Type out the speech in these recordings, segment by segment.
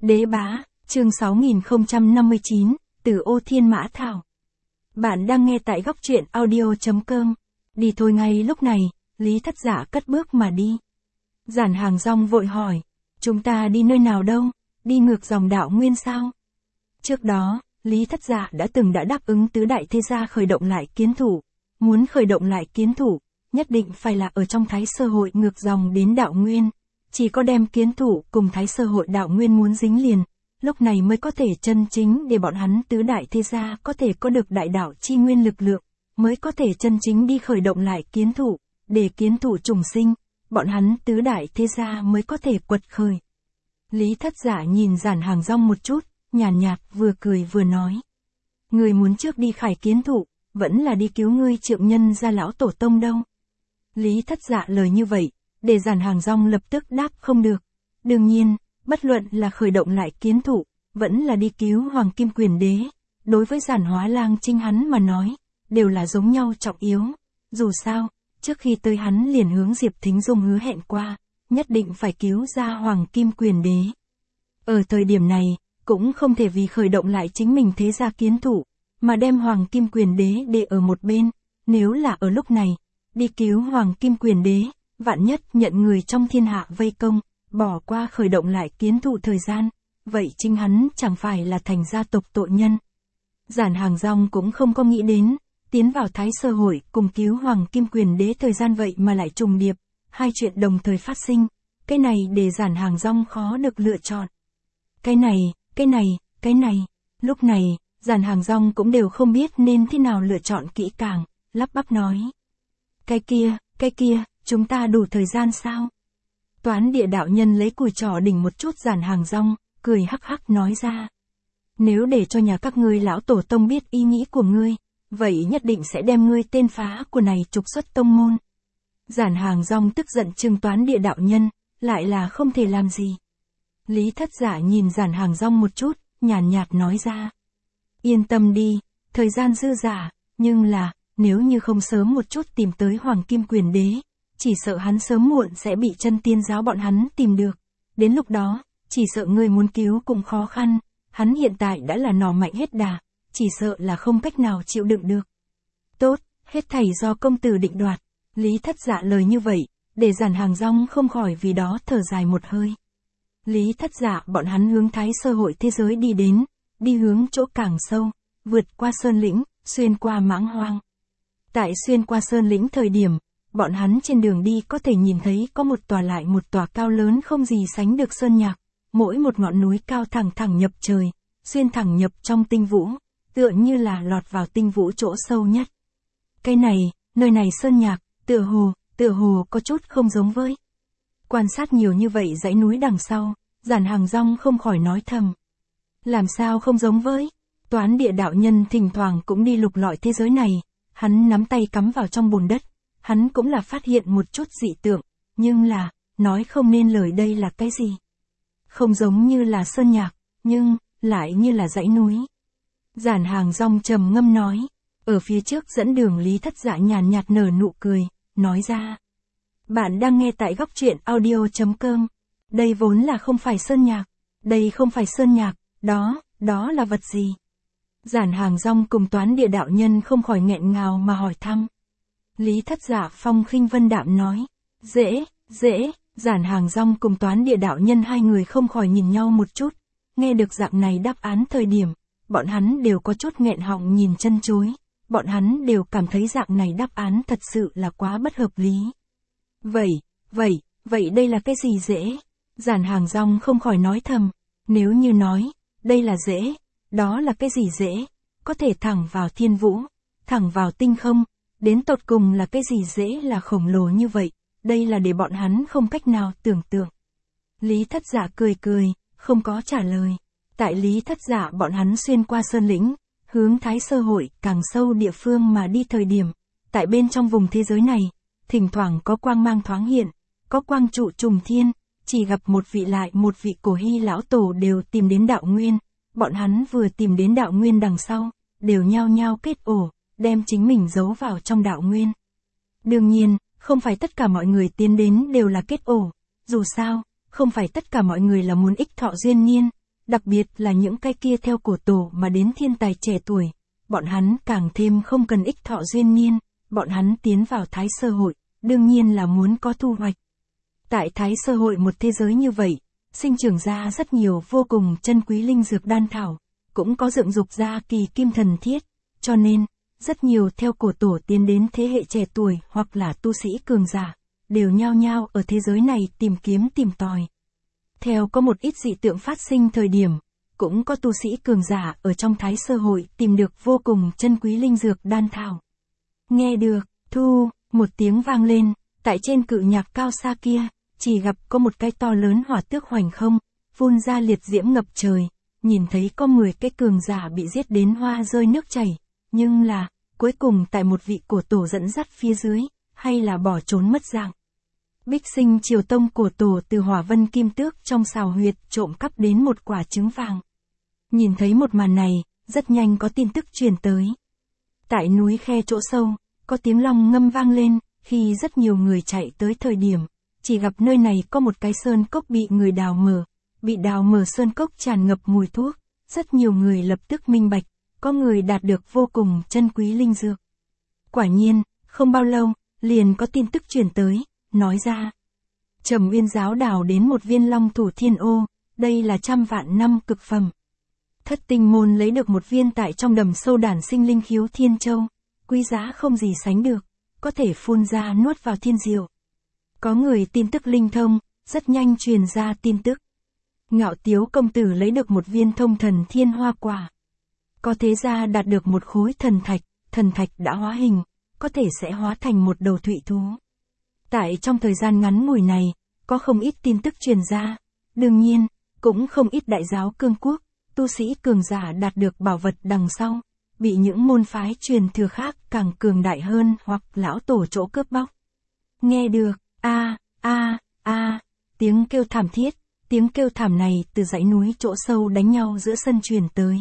Đế bá, chương 6059, từ ô thiên mã thảo. Bạn đang nghe tại góc truyện audio.com. Đi thôi. Ngay lúc này, Lý Thất Dạ cất bước mà đi. Giản Hàng Rong vội hỏi, chúng ta đi nơi nào đâu, đi ngược dòng đạo nguyên sao? Trước đó, Lý Thất Dạ đã đáp ứng tứ đại thế gia khởi động lại kiến thủ. Muốn khởi động lại kiến thủ, nhất định phải là ở trong Thái Sơ Hội ngược dòng đến đạo nguyên. Chỉ có đem kiến thủ cùng Thái Sơ Hội đạo nguyên muốn dính liền, lúc này mới có thể chân chính để bọn hắn tứ đại thế gia có thể có được đại đạo chi nguyên lực lượng, mới có thể chân chính đi khởi động lại kiến thủ, để kiến thủ trùng sinh, bọn hắn tứ đại thế gia mới có thể quật khởi. Lý Thất Dạ nhìn Giản Hàng Rong một chút, nhàn nhạt vừa cười vừa nói. Người muốn trước đi khải kiến thủ, vẫn là đi cứu ngươi Trượng Nhân gia lão tổ tông đâu? Lý Thất Dạ lời như vậy, để Giản Hàng Rong lập tức đáp không được. Đương nhiên, bất luận là khởi động lại kiến thủ, vẫn là đi cứu Hoàng Kim Quyền Đế, đối với Giản Hóa Lang chính hắn mà nói, đều là giống nhau trọng yếu. Dù sao, trước khi tới hắn liền hướng Diệp Thính Dung hứa hẹn qua, nhất định phải cứu ra Hoàng Kim Quyền Đế. Ở thời điểm này, cũng không thể vì khởi động lại chính mình thế gia kiến thủ, mà đem Hoàng Kim Quyền Đế để ở một bên. Nếu là ở lúc này, đi cứu Hoàng Kim Quyền Đế, vạn nhất nhận người trong thiên hạ vây công, bỏ qua khởi động lại kiến thủ thời gian, vậy chính hắn chẳng phải là thành gia tộc tội nhân. Giản Hàng Rong cũng không có nghĩ đến, tiến vào Thái Sơ Hội cùng cứu Hoàng Kim Quyền Đế thời gian vậy mà lại trùng điệp, hai chuyện đồng thời phát sinh, cái này để Giản Hàng Rong khó được lựa chọn. Cái này, lúc này, Giản Hàng Rong cũng đều không biết nên thế nào lựa chọn kỹ càng, lắp bắp nói. Cái kia, chúng ta đủ thời gian sao? Toán địa đạo nhân lấy cùi trỏ đỉnh một chút Giản Hàng Rong, cười hắc hắc nói ra. Nếu để cho nhà các ngươi lão tổ tông biết ý nghĩ của ngươi, vậy nhất định sẽ đem ngươi tên phá của này trục xuất tông môn. Giản Hàng Rong tức giận trừng Toán địa đạo nhân, lại là không thể làm gì. Lý Thất Dạ nhìn Giản Hàng Rong một chút, nhàn nhạt nói ra. Yên tâm đi, thời gian dư dả, nhưng là, nếu như không sớm một chút tìm tới Hoàng Kim Quyền Đế, chỉ sợ hắn sớm muộn sẽ bị chân tiên giáo bọn hắn tìm được. Đến lúc đó, chỉ sợ người muốn cứu cũng khó khăn, hắn hiện tại đã là nỏ mạnh hết đà, chỉ sợ là không cách nào chịu đựng được. Tốt, hết thảy do công tử định đoạt. Lý Thất Dạ lời như vậy, để Giản Hàng Rong không khỏi vì đó thở dài một hơi. Lý Thất Dạ bọn hắn hướng Thái Sơ Hội thế giới đi đến, đi hướng chỗ càng sâu, vượt qua sơn lĩnh, xuyên qua mãng hoang. Tại xuyên qua sơn lĩnh thời điểm, bọn hắn trên đường đi có thể nhìn thấy có một tòa lại một tòa cao lớn không gì sánh được sơn nhạc, mỗi một ngọn núi cao thẳng nhập trời, xuyên thẳng nhập trong tinh vũ, tựa như là lọt vào tinh vũ chỗ sâu nhất. Cái này, nơi này sơn nhạc, tựa hồ có chút không giống với. Quan sát nhiều như vậy dãy núi đằng sau, Giản Hàng Rong không khỏi nói thầm. Làm sao không giống với? Toán địa đạo nhân thỉnh thoảng cũng đi lục lọi thế giới này, hắn nắm tay cắm vào trong bùn đất, hắn cũng là phát hiện một chút dị tượng, nhưng là, nói không nên lời đây là cái gì. Không giống như là sơn nhạc, nhưng, lại như là dãy núi. Giản Hàng Rong trầm ngâm nói, ở phía trước dẫn đường Lý Thất Dạ nhàn nhạt nở nụ cười, nói ra. Bạn đang nghe tại góc truyện audio.com. Đây vốn là không phải sơn nhạc. Đây không phải sơn nhạc, đó là vật gì? Giản Hàng Rong cùng Toán địa đạo nhân không khỏi nghẹn ngào mà hỏi thăm. Lý Thất Dạ phong khinh vân đạm nói. Dễ, Giản Hàng Rong cùng Toán địa đạo nhân hai người không khỏi nhìn nhau một chút. Nghe được dạng này đáp án thời điểm, bọn hắn đều có chút nghẹn họng nhìn chân chối. Bọn hắn đều cảm thấy dạng này đáp án thật sự là quá bất hợp lý. Vậy đây là cái gì dễ? Giản Hàng Rong không khỏi nói thầm. Nếu như nói, đây là dễ, đó là cái gì dễ? Có thể thẳng vào thiên vũ, thẳng vào tinh không, đến tột cùng là cái gì dễ là khổng lồ như vậy, đây là để bọn hắn không cách nào tưởng tượng. Lý Thất Dạ cười, không có trả lời. Tại Lý Thất Dạ bọn hắn xuyên qua sơn lĩnh, hướng Thái Sơ Hội càng sâu địa phương mà đi thời điểm, tại bên trong vùng thế giới này, thỉnh thoảng có quang mang thoáng hiện, có quang trụ trùng thiên, chỉ gặp một vị lại một vị cổ hy lão tổ đều tìm đến đạo nguyên, bọn hắn vừa tìm đến đạo nguyên đằng sau, đều nhao nhao kết ổ, đem chính mình giấu vào trong đạo nguyên. Đương nhiên, không phải tất cả mọi người tiến đến đều là kết ổ, dù sao, không phải tất cả mọi người là muốn ích thọ duyên niên, đặc biệt là những cái kia theo cổ tổ mà đến thiên tài trẻ tuổi, bọn hắn càng thêm không cần ích thọ duyên niên, bọn hắn tiến vào Thái Sơ hội, đương nhiên là muốn có thu hoạch. Tại Thái Sơ hội một thế giới như vậy, sinh trưởng ra rất nhiều vô cùng chân quý linh dược đan thảo, cũng có dựng dục ra kỳ kim thần thiết, cho nên, rất nhiều theo cổ tổ tiến đến thế hệ trẻ tuổi hoặc là tu sĩ cường giả, đều nhao nhao ở thế giới này tìm kiếm tìm tòi. Theo có một ít dị tượng phát sinh thời điểm, cũng có tu sĩ cường giả ở trong Thái Sơ hội tìm được vô cùng chân quý linh dược đan thảo. Nghe được, thu, một tiếng vang lên, tại trên cự nhạc cao xa kia, chỉ gặp có một cái to lớn hỏa tước hoành không, phun ra liệt diễm ngập trời, nhìn thấy có 10 cái cường giả bị giết đến hoa rơi nước chảy, nhưng là, cuối cùng tại một vị cổ tổ dẫn dắt phía dưới, hay là bỏ trốn mất dạng. Bích Sinh Triều Tông cổ tổ từ Hỏa Vân Kim Tước trong sào huyệt trộm cắp đến một quả trứng vàng. Nhìn thấy một màn này, rất nhanh có tin tức truyền tới. Tại núi khe chỗ sâu, có tiếng long ngâm vang lên, khi rất nhiều người chạy tới thời điểm, chỉ gặp nơi này có một cái sơn cốc bị người đào mở, bị đào mở sơn cốc tràn ngập mùi thuốc, rất nhiều người lập tức minh bạch, có người đạt được vô cùng chân quý linh dược. Quả nhiên, không bao lâu, liền có tin tức truyền tới, nói ra. Trầm Uyên giáo đào đến một viên long thủ thiên ô, đây là 100 vạn năm cực phẩm. Thất Tinh môn lấy được một viên tại trong đầm sâu đản sinh linh khiếu thiên châu, quý giá không gì sánh được, có thể phun ra nuốt vào thiên diệu. Có người tin tức linh thông, rất nhanh truyền ra tin tức. Ngạo Tiếu công tử lấy được một viên thông thần thiên hoa quả. Có thế gia đạt được một khối thần thạch đã hóa hình, có thể sẽ hóa thành một đầu thụy thú. Tại trong thời gian ngắn ngủi này, có không ít tin tức truyền ra, đương nhiên, cũng không ít đại giáo cương quốc, tu sĩ cường giả đạt được bảo vật đằng sau, bị những môn phái truyền thừa khác càng cường đại hơn hoặc lão tổ chỗ cướp bóc. Nghe được, tiếng kêu thảm thiết, tiếng kêu thảm này từ dãy núi chỗ sâu đánh nhau giữa sân truyền tới.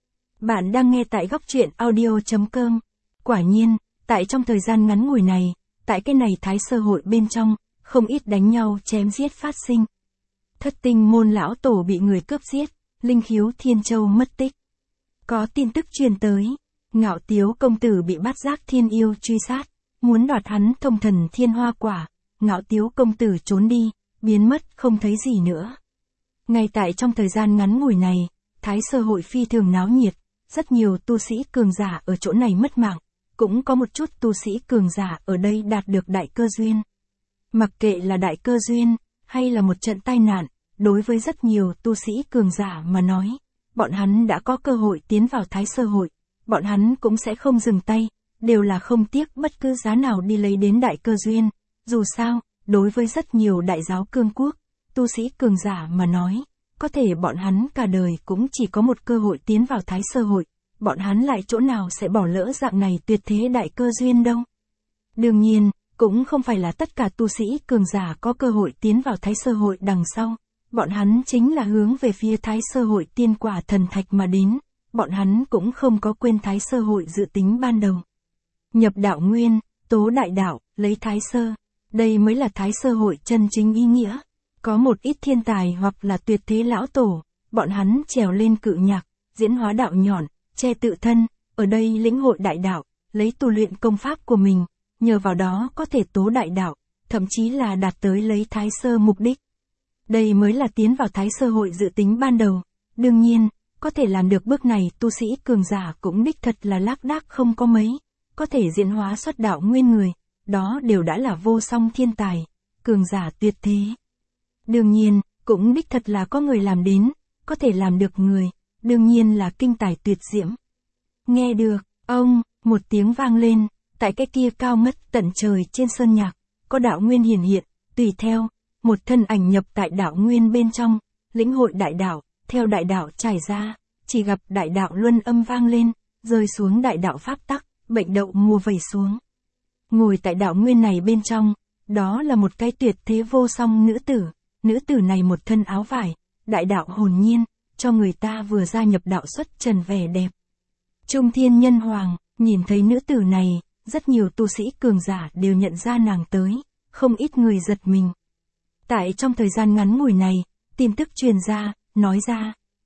Bạn đang nghe tại góc truyện audio.com. Quả nhiên, tại trong thời gian ngắn ngủi này, tại cái này Thái Sơ hội bên trong, không ít đánh nhau chém giết phát sinh. Thất Tinh môn lão tổ bị người cướp giết, linh khiếu thiên châu mất tích. Có tin tức truyền tới, Ngạo Tiếu công tử bị Bát Giác Thiên yêu truy sát, muốn đoạt hắn thông thần thiên hoa quả, Ngạo Tiếu công tử trốn đi, biến mất không thấy gì nữa. Ngay tại trong thời gian ngắn ngủi này, Thái Sơ hội phi thường náo nhiệt, rất nhiều tu sĩ cường giả ở chỗ này mất mạng, cũng có một chút tu sĩ cường giả ở đây đạt được đại cơ duyên. Mặc kệ là đại cơ duyên, hay là một trận tai nạn, đối với rất nhiều tu sĩ cường giả mà nói, bọn hắn đã có cơ hội tiến vào Thái Sơ hội, bọn hắn cũng sẽ không dừng tay, đều là không tiếc bất cứ giá nào đi lấy đến đại cơ duyên. Dù sao, đối với rất nhiều đại giáo cương quốc, tu sĩ cường giả mà nói, có thể bọn hắn cả đời cũng chỉ có một cơ hội tiến vào Thái Sơ hội, bọn hắn lại chỗ nào sẽ bỏ lỡ dạng này tuyệt thế đại cơ duyên đâu. Đương nhiên, cũng không phải là tất cả tu sĩ cường giả có cơ hội tiến vào Thái Sơ hội đằng sau, bọn hắn chính là hướng về phía Thái Sơ hội tiên quả thần thạch mà đến, bọn hắn cũng không có quên Thái Sơ hội dự tính ban đầu. Nhập đạo nguyên, tố đại đạo, lấy Thái Sơ, đây mới là Thái Sơ hội chân chính ý nghĩa. Có một ít thiên tài hoặc là tuyệt thế lão tổ, bọn hắn trèo lên cự nhạc, diễn hóa đạo nhọn, che tự thân, ở đây lĩnh hội đại đạo, lấy tu luyện công pháp của mình, nhờ vào đó có thể tố đại đạo, thậm chí là đạt tới lấy Thái Sơ mục đích. Đây mới là tiến vào Thái Sơ hội dự tính ban đầu. Đương nhiên, có thể làm được bước này tu sĩ cường giả cũng đích thật là lác đác không có mấy, có thể diễn hóa xuất đạo nguyên người, đó đều đã là vô song thiên tài, cường giả tuyệt thế. Đương nhiên, cũng đích thật là có người làm đến, có thể làm được người, đương nhiên là kinh tài tuyệt diễm. Nghe được, một tiếng vang lên, tại cái kia cao ngất tận trời trên sơn nhạc, có đạo nguyên hiển hiện, tùy theo, một thân ảnh nhập tại đạo nguyên bên trong, lĩnh hội đại đạo, theo đại đạo trải ra, chỉ gặp đại đạo luân âm vang lên, rơi xuống đại đạo pháp tắc, bệnh đậu mùa vẩy xuống. Ngồi tại đạo nguyên này bên trong, đó là một cái tuyệt thế vô song nữ tử này một thân áo vải, đại đạo hồn nhiên, cho người ta vừa gia nhập đạo xuất trần vẻ đẹp. Trung thiên nhân hoàng, nhìn thấy nữ tử này, rất nhiều tu sĩ cường giả đều nhận ra nàng tới, không ít người giật mình. Tại trong thời gian ngắn ngủi này, tin tức truyền ra, nói ra,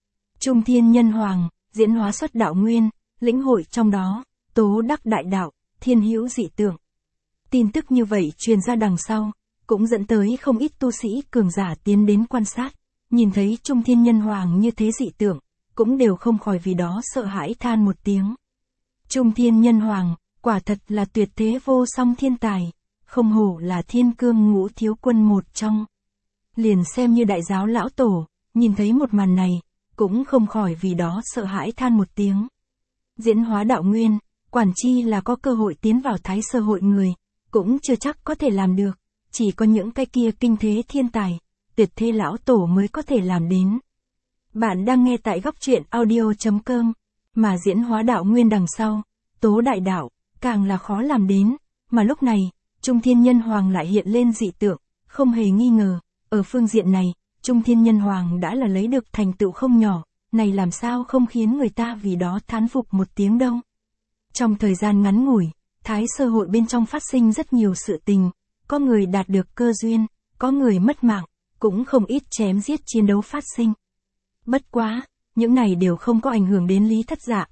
Trung Thiên Nhân Hoàng, diễn hóa xuất đạo nguyên, lĩnh hội trong đó, tố đắc đại đạo, thiên hữu dị tượng. Tin tức như vậy truyền ra đằng sau, cũng dẫn tới không ít tu sĩ cường giả tiến đến quan sát, nhìn thấy Trung Thiên Nhân Hoàng như thế dị tượng, cũng đều không khỏi vì đó sợ hãi than một tiếng. Trung Thiên Nhân Hoàng, quả thật là tuyệt thế vô song thiên tài, không hổ là thiên cương ngũ thiếu quân một trong. Liền xem như đại giáo lão tổ, nhìn thấy một màn này, cũng không khỏi vì đó sợ hãi than một tiếng. Diễn hóa đạo nguyên, quản chi là có cơ hội tiến vào thái sơ hội người, cũng chưa chắc có thể làm được, chỉ có những cái kia kinh thế thiên tài, tuyệt thế lão tổ mới có thể làm đến. Bạn đang nghe tại góc truyện audio.com, mà diễn hóa đạo nguyên đằng sau, tố đại đạo, càng là khó làm đến, mà lúc này, Trung Thiên Nhân Hoàng lại hiện lên dị tượng, không hề nghi ngờ, ở phương diện này, Trung Thiên Nhân Hoàng đã là lấy được thành tựu không nhỏ, này làm sao không khiến người ta vì đó thán phục một tiếng đâu. Trong thời gian ngắn ngủi, thái sơ hội bên trong phát sinh rất nhiều sự tình, có người đạt được cơ duyên, có người mất mạng, cũng không ít chém giết chiến đấu phát sinh. Bất quá, những này đều không có ảnh hưởng đến Lý Thất Dạ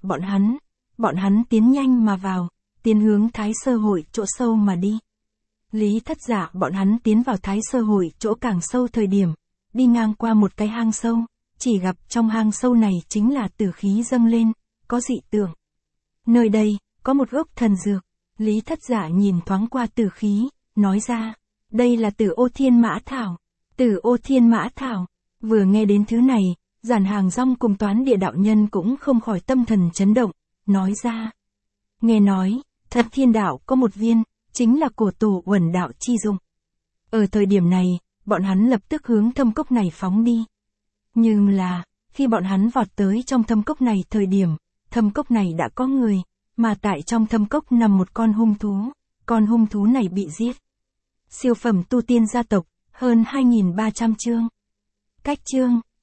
bọn hắn tiến nhanh mà vào, tiến hướng thái sơ hội chỗ sâu mà đi. Lý Thất Dạ bọn hắn tiến vào thái sơ hội chỗ càng sâu thời điểm, đi ngang qua một cái hang sâu, chỉ gặp trong hang sâu này chính là tử khí dâng lên, có dị tượng. Nơi đây, có một gốc thần dược, Lý Thất Dạ nhìn thoáng qua tử khí, nói ra, đây là Tử Ô Thiên Mã Thảo. Tử Ô Thiên Mã Thảo, vừa nghe đến thứ này, Giản Hàng Rong cùng Toán Địa đạo nhân cũng không khỏi tâm thần chấn động, nói ra. Nghe nói, Thật Thiên Đạo có một viên, chính là cổ tổ Uẩn đạo chi dụng. Ở thời điểm này, bọn hắn lập tức hướng thâm cốc này phóng đi. Nhưng là, khi bọn hắn vọt tới trong thâm cốc này thời điểm, thâm cốc này đã có người, mà tại trong thâm cốc nằm một con hung thú này bị giết. Siêu phẩm tu tiên gia tộc, hơn 2.300 chương. Cách chương,